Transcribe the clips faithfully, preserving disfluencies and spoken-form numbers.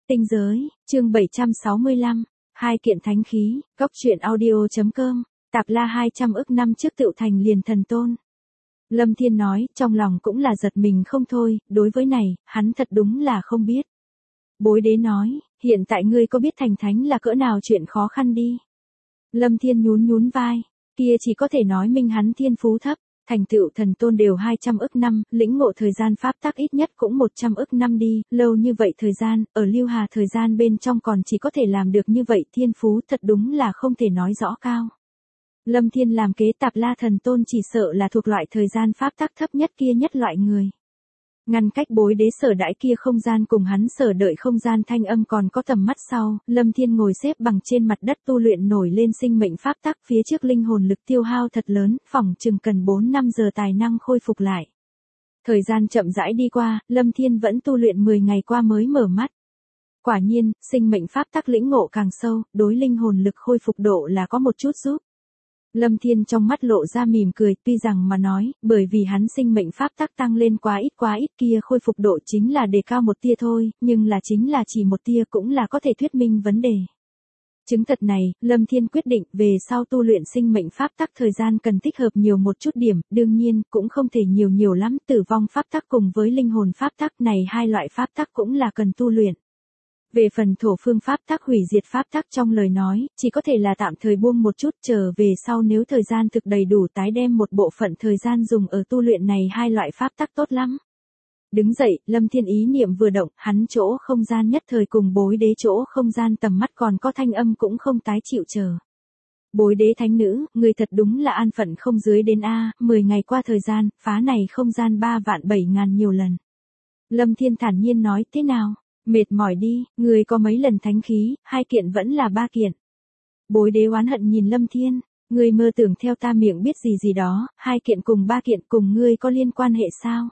Tinh giới, chương bảy trăm sáu mươi lăm, hai kiện thánh khí, góc truyện audio.com, Tạp La hai trăm ức năm trước tựu thành liền thần tôn. Lâm Thiên nói, trong lòng cũng là giật mình không thôi, đối với này, hắn thật đúng là không biết. Bối đế nói, hiện tại ngươi có biết thành thánh là cỡ nào chuyện khó khăn đi. Lâm Thiên nhún nhún vai, kia chỉ có thể nói minh hắn thiên phú thấp. Thành tựu thần tôn đều hai trăm ức năm, lĩnh ngộ thời gian pháp tắc ít nhất cũng một trăm ức năm đi, lâu như vậy thời gian, ở lưu hà thời gian bên trong còn chỉ có thể làm được như vậy, thiên phú thật đúng là không thể nói rõ cao. Lâm Thiên làm kế Tạp La thần tôn chỉ sợ là thuộc loại thời gian pháp tắc thấp nhất kia nhất loại người. Ngăn cách bối đế sở đãi kia không gian cùng hắn sở đợi không gian thanh âm còn có tầm mắt sau, Lâm Thiên ngồi xếp bằng trên mặt đất tu luyện nổi lên sinh mệnh pháp tắc, phía trước linh hồn lực tiêu hao thật lớn, phỏng chừng cần bốn năm giờ tài năng khôi phục lại. Thời gian chậm rãi đi qua, Lâm Thiên vẫn tu luyện mười ngày qua mới mở mắt. Quả nhiên, sinh mệnh pháp tắc lĩnh ngộ càng sâu, đối linh hồn lực khôi phục độ là có một chút giúp. Lâm Thiên trong mắt lộ ra mỉm cười, tuy rằng mà nói, bởi vì hắn sinh mệnh pháp tắc tăng lên quá ít quá ít kia khôi phục độ chính là đề cao một tia thôi, nhưng là chính là chỉ một tia cũng là có thể thuyết minh vấn đề. Chứng thật này, Lâm Thiên quyết định về sau tu luyện sinh mệnh pháp tắc thời gian cần tích hợp nhiều một chút điểm, đương nhiên, cũng không thể nhiều nhiều lắm, tử vong pháp tắc cùng với linh hồn pháp tắc này hai loại pháp tắc cũng là cần tu luyện. Về phần thổ phương pháp tắc hủy diệt pháp tắc trong lời nói, chỉ có thể là tạm thời buông một chút trở về sau nếu thời gian thực đầy đủ tái đem một bộ phận thời gian dùng ở tu luyện này hai loại pháp tắc tốt lắm. Đứng dậy, Lâm Thiên ý niệm vừa động, hắn chỗ không gian nhất thời cùng bối đế chỗ không gian tầm mắt còn có thanh âm cũng không tái chịu chờ. Bối đế thánh nữ, người thật đúng là an phận không dưới đến A, mười ngày qua thời gian, phá này không gian ba vạn bảy ngàn nhiều lần. Lâm Thiên thản nhiên nói thế nào? Mệt mỏi đi, người có mấy lần thánh khí, hai kiện vẫn là ba kiện. Bối đế oán hận nhìn Lâm Thiên, người mơ tưởng theo ta miệng biết gì gì đó, hai kiện cùng ba kiện cùng ngươi có liên quan hệ sao?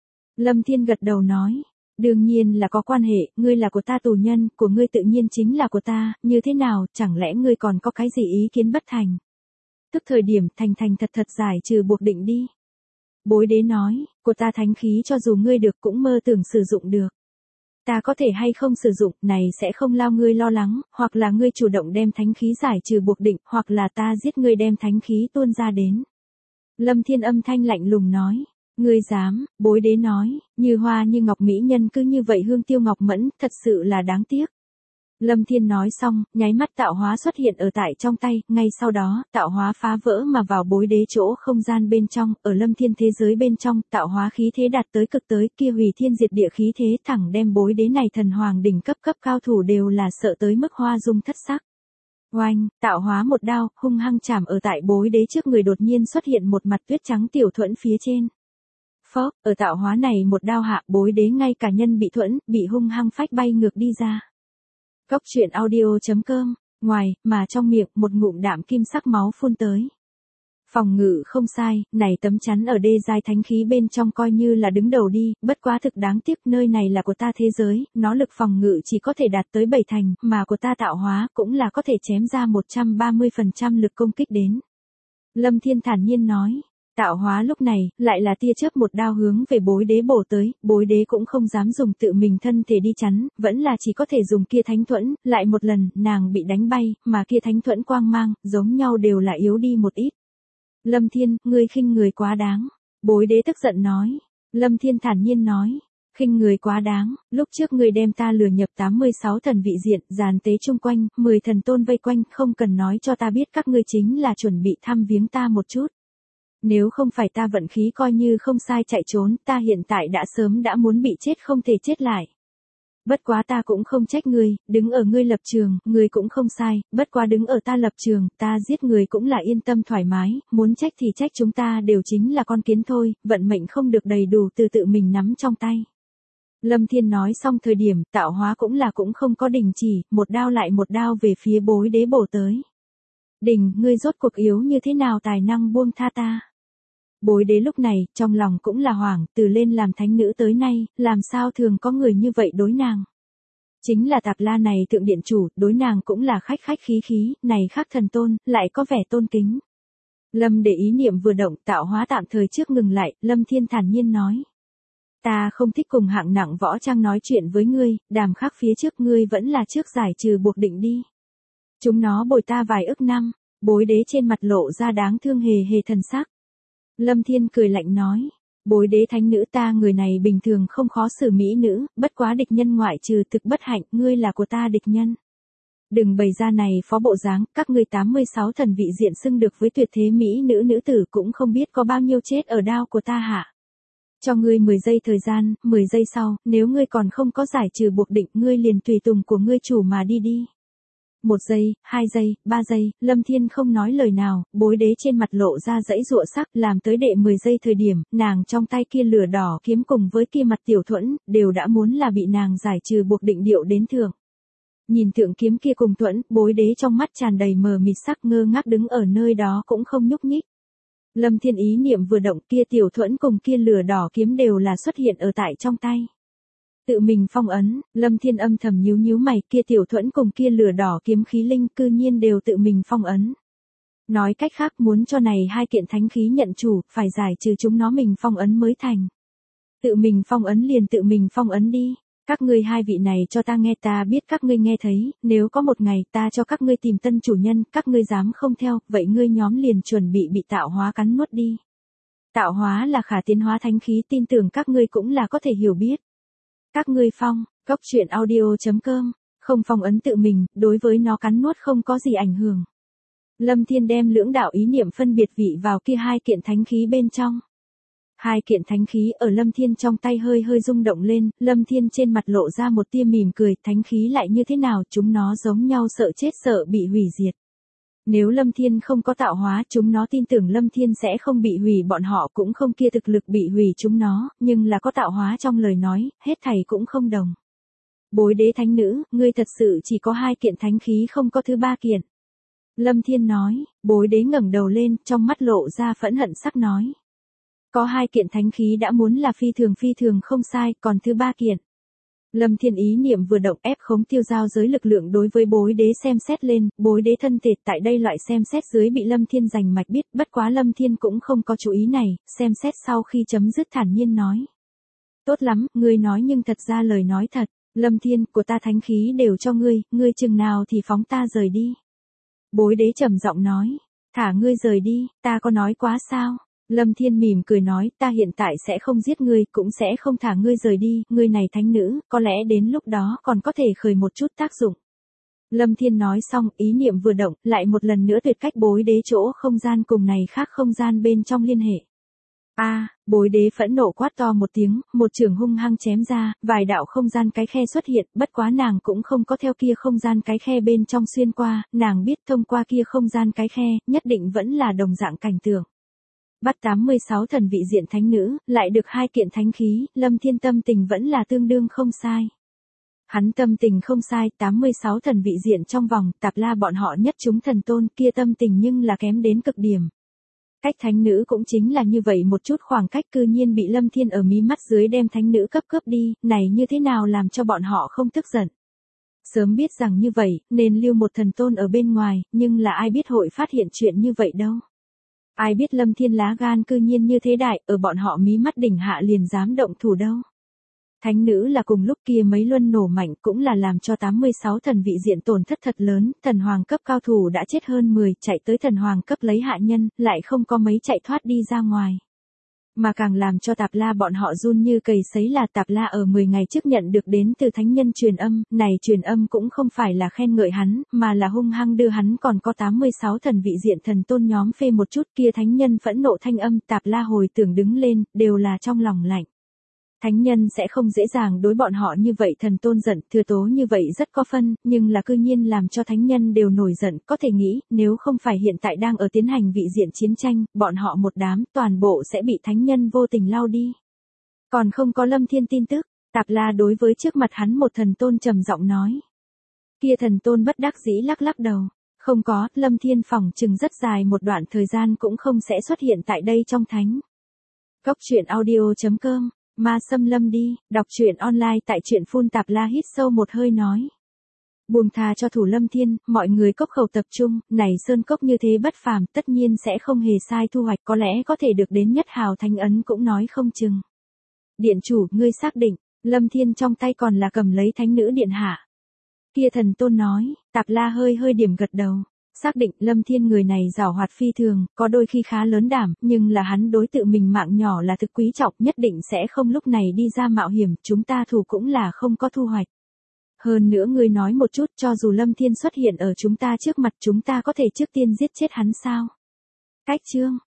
Lâm Thiên gật đầu nói, đương nhiên là có quan hệ, ngươi là của ta tù nhân, của ngươi tự nhiên chính là của ta, như thế nào, chẳng lẽ ngươi còn có cái gì ý kiến bất thành? Tức thời điểm thành thành thật thật giải trừ buộc định đi. Bối đế nói, của ta thánh khí cho dù ngươi được cũng mơ tưởng sử dụng được. Ta có thể hay không sử dụng, này sẽ không lao ngươi lo lắng, hoặc là ngươi chủ động đem thánh khí giải trừ buộc định, hoặc là ta giết ngươi đem thánh khí tuôn ra đến. Lâm Thiên âm thanh lạnh lùng nói, ngươi dám, bối đế nói, như hoa như ngọc mỹ nhân cứ như vậy hương tiêu ngọc mẫn, thật sự là đáng tiếc. Lâm Thiên nói xong, nháy mắt tạo hóa xuất hiện ở tại trong tay, ngay sau đó, tạo hóa phá vỡ mà vào bối đế chỗ không gian bên trong, ở Lâm Thiên thế giới bên trong, tạo hóa khí thế đạt tới cực tới, kia hủy thiên diệt địa khí thế thẳng đem bối đế này thần hoàng đỉnh cấp cấp cao thủ đều là sợ tới mức hoa dung thất sắc. Oanh, tạo hóa một đao, hung hăng chạm ở tại bối đế trước người đột nhiên xuất hiện một mặt tuyết trắng tiểu thuẫn phía trên. Phốc, ở tạo hóa này một đao hạ bối đế ngay cả nhân bị thuẫn, bị hung hăng phách bay ngược đi ra. Góc truyện audio.com, ngoài, mà trong miệng một ngụm đạm kim sắc máu phun tới. Phòng ngự không sai, này tấm chắn ở đê giai thánh khí bên trong coi như là đứng đầu đi, bất quá thực đáng tiếc nơi này là của ta thế giới, nó lực phòng ngự chỉ có thể đạt tới bảy thành, mà của ta tạo hóa cũng là có thể chém ra một trăm ba mươi phần trăm lực công kích đến. Lâm Thiên thản nhiên nói. Tạo hóa lúc này, lại là tia chớp một đao hướng về bối đế bổ tới, bối đế cũng không dám dùng tự mình thân thể đi chắn, vẫn là chỉ có thể dùng kia thánh thuẫn, lại một lần, nàng bị đánh bay, mà kia thánh thuẫn quang mang, giống nhau đều là yếu đi một ít. Lâm Thiên, ngươi khinh người quá đáng. Bối đế tức giận nói. Lâm Thiên thản nhiên nói. Khinh người quá đáng, lúc trước ngươi đem ta lừa nhập tám mươi sáu thần vị diện, giàn tế chung quanh, mười thần tôn vây quanh, không cần nói cho ta biết các ngươi chính là chuẩn bị thăm viếng ta một chút. Nếu không phải ta vận khí coi như không sai chạy trốn, ta hiện tại đã sớm đã muốn bị chết không thể chết lại. Bất quá ta cũng không trách ngươi, đứng ở ngươi lập trường, ngươi cũng không sai, bất quá đứng ở ta lập trường, ta giết người cũng là yên tâm thoải mái, muốn trách thì trách chúng ta đều chính là con kiến thôi, vận mệnh không được đầy đủ từ tự mình nắm trong tay. Lâm Thiên nói xong thời điểm, tạo hóa cũng là cũng không có đình chỉ, một đao lại một đao về phía bối đế bổ tới. Đình, ngươi rốt cuộc yếu như thế nào tài năng buông tha ta? Bối đế lúc này, trong lòng cũng là hoảng, từ lên làm thánh nữ tới nay, làm sao thường có người như vậy đối nàng. Chính là Tạp La này thượng điện chủ, đối nàng cũng là khách khách khí khí, này khác thần tôn, lại có vẻ tôn kính. Lâm để ý niệm vừa động, tạo hóa tạm thời trước ngừng lại, Lâm Thiên thản nhiên nói. Ta không thích cùng hạng nặng võ trang nói chuyện với ngươi, đàm khắc phía trước ngươi vẫn là trước giải trừ buộc định đi. Chúng nó bồi ta vài ức năm, bối đế trên mặt lộ ra đáng thương hề hề thần sắc. Lâm Thiên cười lạnh nói, bối đế thánh nữ ta người này bình thường không khó xử mỹ nữ, bất quá địch nhân ngoại trừ thực bất hạnh, ngươi là của ta địch nhân. Đừng bày ra này phó bộ dáng, các ngươi tám mươi sáu thần vị diện xưng được với tuyệt thế mỹ nữ nữ tử cũng không biết có bao nhiêu chết ở đao của ta hạ. Cho ngươi mười giây thời gian, mười giây sau, nếu ngươi còn không có giải trừ buộc định, ngươi liền tùy tùng của ngươi chủ mà đi đi. Một giây, hai giây, ba giây, Lâm Thiên không nói lời nào, bối đế trên mặt lộ ra dãy rụa sắc, làm tới đệ mười giây thời điểm, nàng trong tay kia lửa đỏ kiếm cùng với kia mặt tiểu thuẫn, đều đã muốn là bị nàng giải trừ buộc định điệu đến thượng. Nhìn thượng kiếm kia cùng thuẫn, bối đế trong mắt tràn đầy mờ mịt sắc ngơ ngác đứng ở nơi đó cũng không nhúc nhích. Lâm Thiên ý niệm vừa động kia tiểu thuẫn cùng kia lửa đỏ kiếm đều là xuất hiện ở tại trong tay. Tự mình phong ấn, Lâm Thiên âm thầm nhíu nhíu mày kia tiểu thuẫn cùng kia lửa đỏ kiếm khí linh cư nhiên đều tự mình phong ấn. Nói cách khác muốn cho này hai kiện thánh khí nhận chủ, phải giải trừ chúng nó mình phong ấn mới thành. Tự mình phong ấn liền tự mình phong ấn đi. Các ngươi hai vị này cho ta nghe ta biết các ngươi nghe thấy, nếu có một ngày ta cho các ngươi tìm tân chủ nhân, các ngươi dám không theo, vậy ngươi nhóm liền chuẩn bị bị tạo hóa cắn nuốt đi. Tạo hóa là khả tiến hóa thánh khí, tin tưởng các ngươi cũng là có thể hiểu biết. Các ngươi phong, cốc truyện audio chấm com, không phong ấn tự mình, đối với nó cắn nuốt không có gì ảnh hưởng. Lâm Thiên đem lưỡng đạo ý niệm phân biệt vị vào kia hai kiện thánh khí bên trong. Hai kiện thánh khí ở Lâm Thiên trong tay hơi hơi rung động lên, Lâm Thiên trên mặt lộ ra một tia mỉm cười, thánh khí lại như thế nào, chúng nó giống nhau sợ chết sợ bị hủy diệt. Nếu Lâm Thiên không có tạo hóa, chúng nó tin tưởng Lâm Thiên sẽ không bị hủy, bọn họ cũng không kia thực lực bị hủy chúng nó, nhưng là có tạo hóa trong lời nói, hết thảy cũng không đồng. Bối đế thánh nữ, ngươi thật sự chỉ có hai kiện thánh khí không có thứ ba kiện. Lâm Thiên nói, bối đế ngẩng đầu lên, trong mắt lộ ra phẫn hận sắc nói. Có hai kiện thánh khí đã muốn là phi thường phi thường không sai, còn thứ ba kiện. Lâm Thiên ý niệm vừa động ép khống tiêu giao giới lực lượng đối với bối đế xem xét lên, bối đế thân tệt tại đây loại xem xét dưới bị Lâm Thiên giành mạch biết, bất quá Lâm Thiên cũng không có chú ý này, xem xét sau khi chấm dứt thản nhiên nói. Tốt lắm, ngươi nói nhưng thật ra lời nói thật, Lâm Thiên, của ta thánh khí đều cho ngươi, ngươi chừng nào thì phóng ta rời đi. Bối đế trầm giọng nói, thả ngươi rời đi, ta có nói quá sao? Lâm Thiên mỉm cười nói, ta hiện tại sẽ không giết ngươi, cũng sẽ không thả ngươi rời đi, ngươi này thánh nữ, có lẽ đến lúc đó còn có thể khởi một chút tác dụng. Lâm Thiên nói xong, ý niệm vừa động, lại một lần nữa tuyệt cách bối đế chỗ không gian cùng này khác không gian bên trong liên hệ. A, à, bối đế phẫn nộ quát to một tiếng, một trường hung hăng chém ra, vài đạo không gian cái khe xuất hiện, bất quá nàng cũng không có theo kia không gian cái khe bên trong xuyên qua, nàng biết thông qua kia không gian cái khe, nhất định vẫn là đồng dạng cảnh tượng. Bắt tám mươi sáu thần vị diện thánh nữ, lại được hai kiện thánh khí, Lâm Thiên tâm tình vẫn là tương đương không sai. Hắn tâm tình không sai, tám mươi sáu thần vị diện trong vòng, Tạp La bọn họ nhất chúng thần tôn, kia tâm tình nhưng là kém đến cực điểm. Cách thánh nữ cũng chính là như vậy một chút khoảng cách, cư nhiên bị Lâm Thiên ở mí mắt dưới đem thánh nữ cấp cướp đi, này như thế nào làm cho bọn họ không tức giận. Sớm biết rằng như vậy, nên lưu một thần tôn ở bên ngoài, nhưng là ai biết hội phát hiện chuyện như vậy đâu. Ai biết Lâm Thiên lá gan cư nhiên như thế đại, ở bọn họ mí mắt đỉnh hạ liền dám động thủ đâu. Thánh nữ là cùng lúc kia mấy luân nổ mạnh cũng là làm cho tám mươi sáu thần vị diện tổn thất thật lớn, thần hoàng cấp cao thủ đã chết hơn mười, chạy tới thần hoàng cấp lấy hạ nhân, lại không có mấy chạy thoát đi ra ngoài. Mà càng làm cho Tạp La bọn họ run như cầy sấy là Tạp La ở mười ngày trước nhận được đến từ thánh nhân truyền âm, này truyền âm cũng không phải là khen ngợi hắn, mà là hung hăng đưa hắn còn có tám mươi sáu thần vị diện thần tôn nhóm phê một chút, kia thánh nhân phẫn nộ thanh âm, Tạp La hồi tưởng đứng lên, đều là trong lòng lạnh. Thánh nhân sẽ không dễ dàng đối bọn họ như vậy, thần tôn giận, thừa tố như vậy rất có phân, nhưng là cư nhiên làm cho thánh nhân đều nổi giận, có thể nghĩ, nếu không phải hiện tại đang ở tiến hành vị diện chiến tranh, bọn họ một đám, toàn bộ sẽ bị thánh nhân vô tình lao đi. Còn không có Lâm Thiên tin tức, Tạp La đối với trước mặt hắn một thần tôn trầm giọng nói. Kia thần tôn bất đắc dĩ lắc lắc đầu, không có, Lâm Thiên phỏng chừng rất dài một đoạn thời gian cũng không sẽ xuất hiện tại đây trong thánh. Cốc truyện audio chấm com Ma xâm lâm đi, đọc truyện online tại truyện phun Tạp La hít sâu một hơi nói. Buông tha cho thủ Lâm Thiên, mọi người cốc khẩu tập trung, này sơn cốc như thế bất phàm, tất nhiên sẽ không hề sai thu hoạch, có lẽ có thể được đến nhất hào thánh ấn cũng nói không chừng. Điện chủ, ngươi xác định, Lâm Thiên trong tay còn là cầm lấy thánh nữ điện hạ. Kia thần tôn nói, Tạp La hơi hơi điểm gật đầu. Xác định Lâm Thiên người này giàu hoạt phi thường, có đôi khi khá lớn đảm, nhưng là hắn đối tự mình mạng nhỏ là thực quý trọng, nhất định sẽ không lúc này đi ra mạo hiểm, chúng ta thù cũng là không có thu hoạch. Hơn nữa ngươi nói một chút, cho dù Lâm Thiên xuất hiện ở chúng ta trước mặt, chúng ta có thể trước tiên giết chết hắn sao? Cách chương